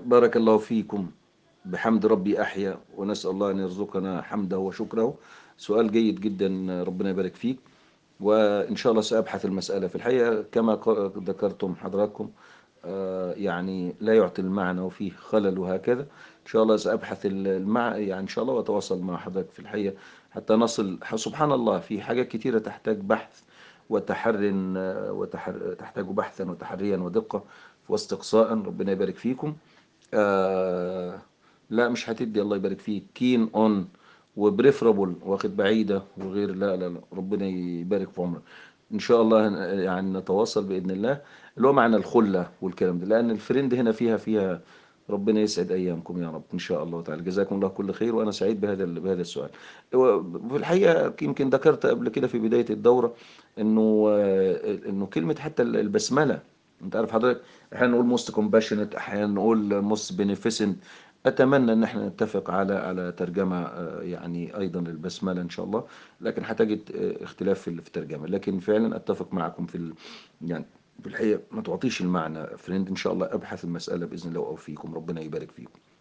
بارك الله فيكم. بحمد ربي أحيا، ونسأل الله أن يرزقنا حمده وشكره. سؤال جيد جدا، ربنا يبارك فيك. وإن شاء الله سأبحث المسألة في الحقيقة كما ذكرتم حضراتكم. يعني لا يعطي المعنى وفيه خلل وهكذا. إن شاء الله سأبحث يعني إن شاء الله وأتواصل مع حضرتك في الحقيقة حتى نصل. سبحان الله، في حاجات كتيرة تحتاج بحث وتحر، تحتاج بحثا وتحريا ودقة واستقصاء. ربنا يبارك فيكم. آه لا مش هتدي، الله يبارك فيك، كين اون وبريفرابل، واخد بعيدة وغير. لا لا لا، ربنا يبارك في عمرك. ان شاء الله يعني نتواصل بإذن الله، اللي هو معنى الخلة والكلام ده، لأن الفريند هنا فيها. ربنا يسعد أيامكم يا رب إن شاء الله تعالى. جزاكم الله كل خير، وأنا سعيد بهذا السؤال. في الحقيقة يمكن ذكرت قبل كده في بداية الدورة إنه كلمة حتى البسملة. أنت عارف حضرتك، احيانا نقول موست كومباشنت، احيانا نقول موست بينيفيسنت. اتمنى ان احنا نتفق على ترجمه يعني ايضا للبسمله ان شاء الله. لكن هتجد اختلاف في الترجمه، لكن فعلا اتفق معكم يعني في الحقيقه ما تعطيش المعنى فريند. ان شاء الله ابحث المساله باذن الله واوفيكم، ربنا يبارك فيكم.